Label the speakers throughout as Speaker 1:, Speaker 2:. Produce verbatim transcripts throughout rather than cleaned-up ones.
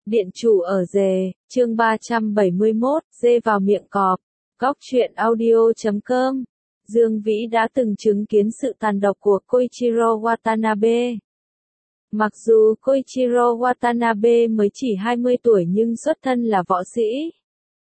Speaker 1: Điện chủ ở rề, chương ba trăm bảy mươi mốt, dê vào miệng cọp. Góc truyện audio chấm com. Dương Vĩ đã từng chứng kiến sự tàn độc của Koichiro Watanabe. Mặc dù Koichiro Watanabe mới chỉ hai mươi tuổi nhưng xuất thân là võ sĩ.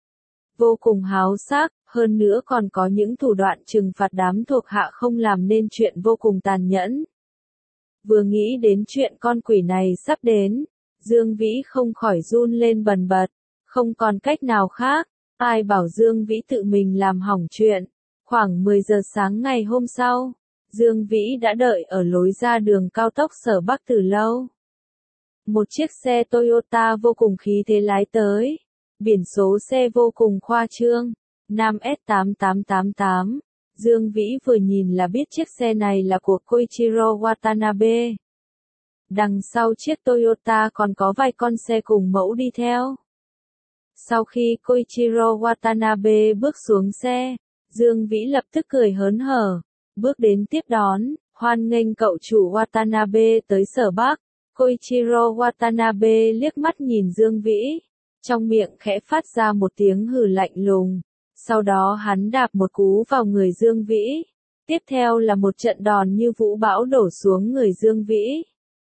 Speaker 1: Vô cùng háo sắc, hơn nữa còn có những thủ đoạn trừng phạt đám thuộc hạ không làm nên chuyện vô cùng tàn nhẫn. Vừa nghĩ đến chuyện con quỷ này sắp đến, Dương Vĩ không khỏi run lên bần bật, không còn cách nào khác, ai bảo Dương Vĩ tự mình làm hỏng chuyện. Khoảng mười giờ sáng ngày hôm sau, Dương Vĩ đã đợi ở lối ra đường cao tốc Sở Bắc từ lâu. Một chiếc xe Toyota vô cùng khí thế lái tới, biển số xe vô cùng khoa trương, Nam S tám tám tám tám. Dương Vĩ vừa nhìn là biết chiếc xe này là của Koichiro Watanabe. Đằng sau chiếc Toyota còn có vài con xe cùng mẫu đi theo. Sau khi Koichiro Watanabe bước xuống xe, Dương Vĩ lập tức cười hớn hở, bước đến tiếp đón, hoan nghênh cậu chủ Watanabe tới Sở Bắc. Koichiro Watanabe liếc mắt nhìn Dương Vĩ, trong miệng khẽ phát ra một tiếng hừ lạnh lùng. Sau đó hắn đạp một cú vào người Dương Vĩ. Tiếp theo là một trận đòn như vũ bão đổ xuống người Dương Vĩ.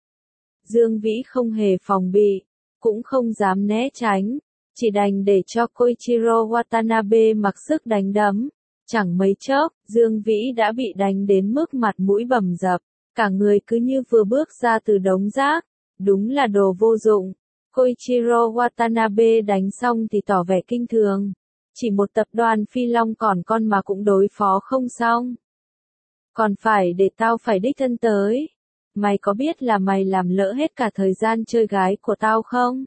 Speaker 1: Dương Vĩ không hề phòng bị, cũng không dám né tránh, chỉ đành để cho Koichiro Watanabe mặc sức đánh đấm. Chẳng mấy chốc, Dương Vĩ đã bị đánh đến mức mặt mũi bầm dập, cả người cứ như vừa bước ra từ đống rác, đúng là đồ vô dụng. Koichiro Watanabe đánh xong thì tỏ vẻ kinh thường. Chỉ một tập đoàn Phi Long còn con mà cũng đối phó không xong. Còn phải để tao phải đích thân tới. Mày có biết là mày làm lỡ hết cả thời gian chơi gái của tao không?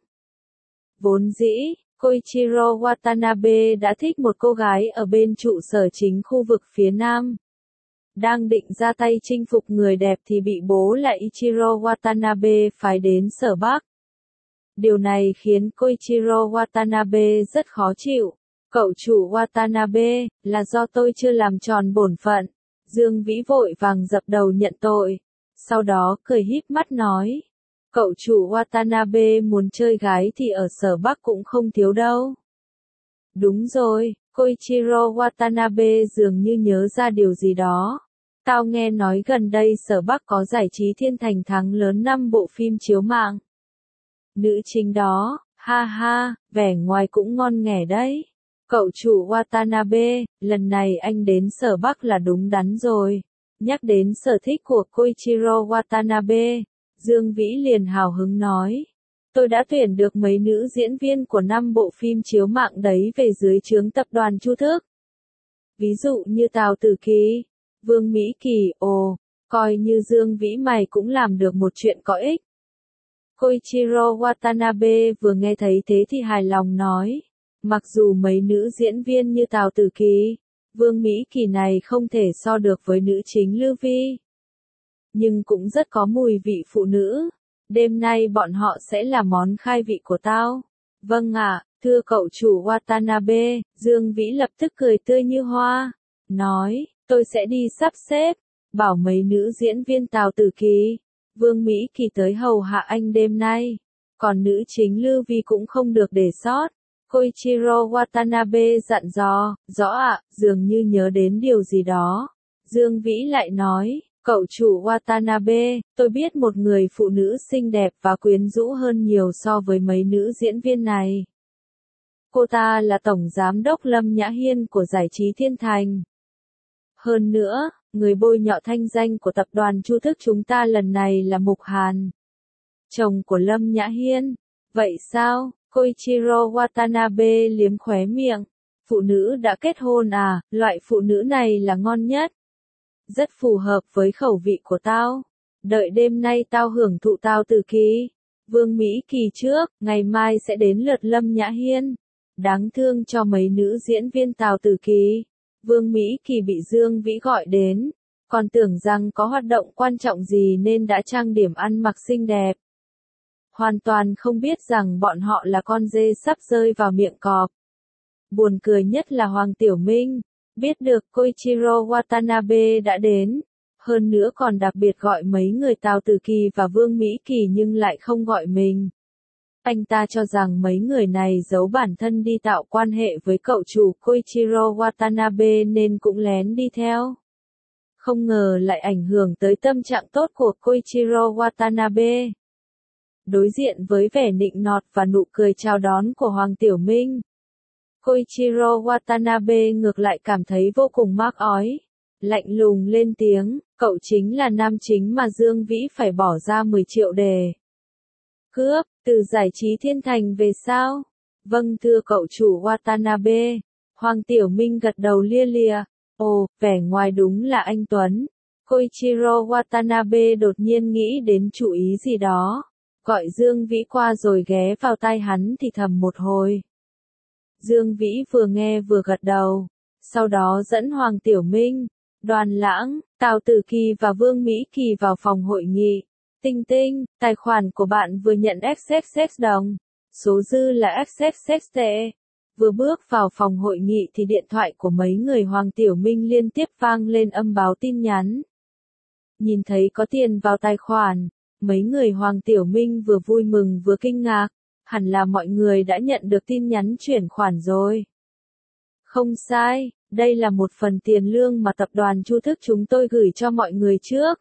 Speaker 1: Vốn dĩ, Koichiro Watanabe đã thích một cô gái ở bên trụ sở chính khu vực phía Nam. Đang định ra tay chinh phục người đẹp thì bị bố là Ichiro Watanabe phái đến Sở Bắc. Điều này khiến Koichiro Watanabe rất khó chịu. Cậu chủ Watanabe, là do tôi chưa làm tròn bổn phận. Dương Vĩ vội vàng dập đầu nhận tội. Sau đó cười híp mắt nói. Cậu chủ Watanabe muốn chơi gái thì ở Sở Bắc cũng không thiếu đâu. Đúng rồi, Koichiro Watanabe dường như nhớ ra điều gì đó. Tao nghe nói gần đây Sở Bắc có giải trí thiên thành thắng lớn năm bộ phim chiếu mạng. Nữ chính đó, ha ha, vẻ ngoài cũng ngon nghẻ đấy. Cậu chủ Watanabe, lần này anh đến Sở Bắc là đúng đắn rồi. Nhắc đến sở thích của Koichiro Watanabe, Dương Vĩ liền hào hứng nói. Tôi đã tuyển được mấy nữ diễn viên của năm bộ phim chiếu mạng đấy về dưới trướng tập đoàn Chu Thức. Ví dụ như Tào Tử Kỳ, Vương Mỹ Kỳ, ồ, coi như Dương Vĩ mày cũng làm được một chuyện có ích. Koichiro Watanabe vừa nghe thấy thế thì hài lòng nói. Mặc dù mấy nữ diễn viên như Tào Tử Kỳ, Vương Mỹ Kỳ này không thể so được với nữ chính Lưu Vi, nhưng cũng rất có mùi vị phụ nữ. Đêm nay bọn họ sẽ là món khai vị của tao. Vâng ạ, thưa cậu chủ Watanabe. Dương Vĩ lập tức cười tươi như hoa, nói, tôi sẽ đi sắp xếp, bảo mấy nữ diễn viên Tào Tử Kỳ, Vương Mỹ Kỳ tới hầu hạ anh đêm nay. Còn nữ chính Lưu Vi cũng không được để sót. Koichiro Watanabe dặn dò, rõ ạ, dường như nhớ đến điều gì đó. Dương Vĩ lại nói, cậu chủ Watanabe, tôi biết một người phụ nữ xinh đẹp và quyến rũ hơn nhiều so với mấy nữ diễn viên này. Cô ta là tổng giám đốc Lâm Nhã Hiên của giải trí Thiên Thành. Hơn nữa, người bôi nhọ thanh danh của tập đoàn Chu Thức chúng ta lần này là Mục Hàn, chồng của Lâm Nhã Hiên. Vậy sao? Koichiro Watanabe liếm khóe miệng. Phụ nữ đã kết hôn à, loại phụ nữ này là ngon nhất. Rất phù hợp với khẩu vị của tao. Đợi đêm nay tao hưởng thụ Tào Tử Kỳ, Vương Mỹ Kỳ trước, ngày mai sẽ đến lượt Lâm Nhã Hiên. Đáng thương cho mấy nữ diễn viên Tào Tử Kỳ, Vương Mỹ Kỳ bị Dương Vĩ gọi đến, còn tưởng rằng có hoạt động quan trọng gì nên đã trang điểm ăn mặc xinh đẹp. Hoàn toàn không biết rằng bọn họ là con dê sắp rơi vào miệng cọp. Buồn cười nhất là Hoàng Tiểu Minh, biết được Koichiro Watanabe đã đến, hơn nữa còn đặc biệt gọi mấy người Tào Tử Kỳ và Vương Mỹ Kỳ nhưng lại không gọi mình. Anh ta cho rằng mấy người này giấu bản thân đi tạo quan hệ với cậu chủ Koichiro Watanabe nên cũng lén đi theo. Không ngờ lại ảnh hưởng tới tâm trạng tốt của Koichiro Watanabe. Đối diện với vẻ nịnh nọt và nụ cười chào đón của Hoàng Tiểu Minh, Koichiro Watanabe ngược lại cảm thấy vô cùng mắc ói. Lạnh lùng lên tiếng, cậu chính là nam chính mà Dương Vĩ phải bỏ ra mười triệu để cướp, từ giải trí thiên thành về sao? Vâng thưa cậu chủ Watanabe. Hoàng Tiểu Minh gật đầu lia lịa. Ồ, vẻ ngoài đúng là anh Tuấn. Koichiro Watanabe đột nhiên nghĩ đến chủ ý gì đó. Gọi Dương Vĩ qua rồi ghé vào tai hắn thì thầm một hồi. Dương Vĩ vừa nghe vừa gật đầu. Sau đó dẫn Hoàng Tiểu Minh, Đoàn Lãng, Tào Tử Kỳ và Vương Mỹ Kỳ vào phòng hội nghị. Tinh Tinh, tài khoản của bạn vừa nhận xx xx đồng. Số dư là xx xx tệ. Vừa bước vào phòng hội nghị thì điện thoại của mấy người Hoàng Tiểu Minh liên tiếp vang lên âm báo tin nhắn. Nhìn thấy có tiền vào tài khoản, mấy người Hoàng Tiểu Minh vừa vui mừng vừa kinh ngạc. Hẳn là mọi người đã nhận được tin nhắn chuyển khoản rồi. Không sai, đây là một phần tiền lương mà tập đoàn Chu Thức chúng tôi gửi cho mọi người trước.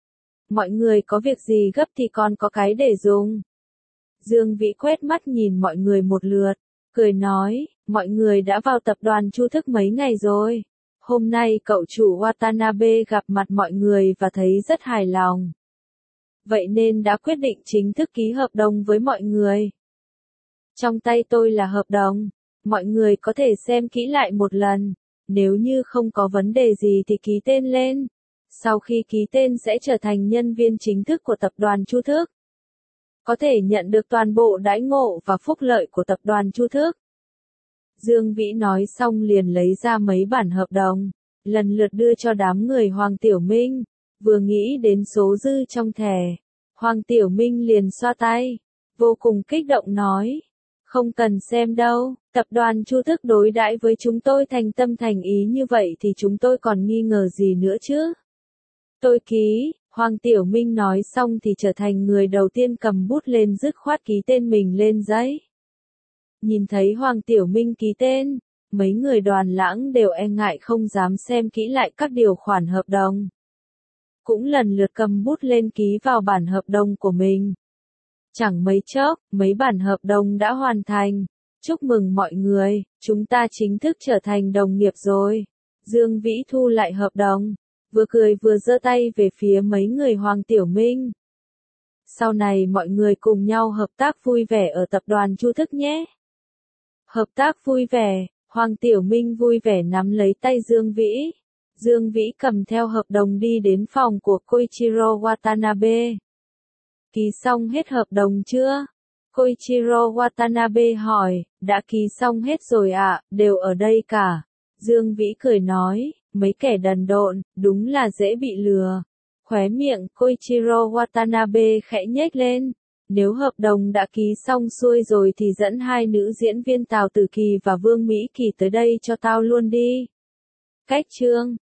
Speaker 1: Mọi người có việc gì gấp thì còn có cái để dùng. Dương Vĩ quét mắt nhìn mọi người một lượt, cười nói, mọi người đã vào tập đoàn Chu Thức mấy ngày rồi. Hôm nay cậu chủ Watanabe gặp mặt mọi người và thấy rất hài lòng. Vậy nên đã quyết định chính thức ký hợp đồng với mọi người. Trong tay tôi là hợp đồng, mọi người có thể xem kỹ lại một lần, nếu như không có vấn đề gì thì ký tên lên. Sau khi ký tên sẽ trở thành nhân viên chính thức của tập đoàn Chu Thức. Có thể nhận được toàn bộ đãi ngộ và phúc lợi của tập đoàn Chu Thức. Dương Vĩ nói xong liền lấy ra mấy bản hợp đồng, lần lượt đưa cho đám người Hoàng Tiểu Minh, vừa nghĩ đến số dư trong thẻ. Hoàng Tiểu Minh liền xoa tay, vô cùng kích động nói. Không cần xem đâu, tập đoàn Chu Thức đối đãi với chúng tôi thành tâm thành ý như vậy thì chúng tôi còn nghi ngờ gì nữa chứ? Tôi ký, Hoàng Tiểu Minh nói xong thì trở thành người đầu tiên cầm bút lên dứt khoát ký tên mình lên giấy. Nhìn thấy Hoàng Tiểu Minh ký tên, mấy người Đoàn Lãng đều e ngại không dám xem kỹ lại các điều khoản hợp đồng. Cũng lần lượt cầm bút lên ký vào bản hợp đồng của mình. Chẳng mấy chốc, mấy bản hợp đồng đã hoàn thành. Chúc mừng mọi người, chúng ta chính thức trở thành đồng nghiệp rồi. Dương Vĩ thu lại hợp đồng, vừa cười vừa giơ tay về phía mấy người Hoàng Tiểu Minh. Sau này mọi người cùng nhau hợp tác vui vẻ ở tập đoàn Chu Thức nhé. Hợp tác vui vẻ, Hoàng Tiểu Minh vui vẻ nắm lấy tay Dương Vĩ. Dương Vĩ cầm theo hợp đồng đi đến phòng của Koichiro Watanabe. Ký xong hết hợp đồng chưa? Koichiro Watanabe hỏi, đã ký xong hết rồi ạ, à, đều ở đây cả. Dương Vĩ cười nói, mấy kẻ đần độn, đúng là dễ bị lừa. Khóe miệng Koichiro Watanabe khẽ nhếch lên. Nếu hợp đồng đã ký xong xuôi rồi thì dẫn hai nữ diễn viên Tào Tử Kỳ và Vương Mỹ Kỳ tới đây cho tao luôn đi. Cách chương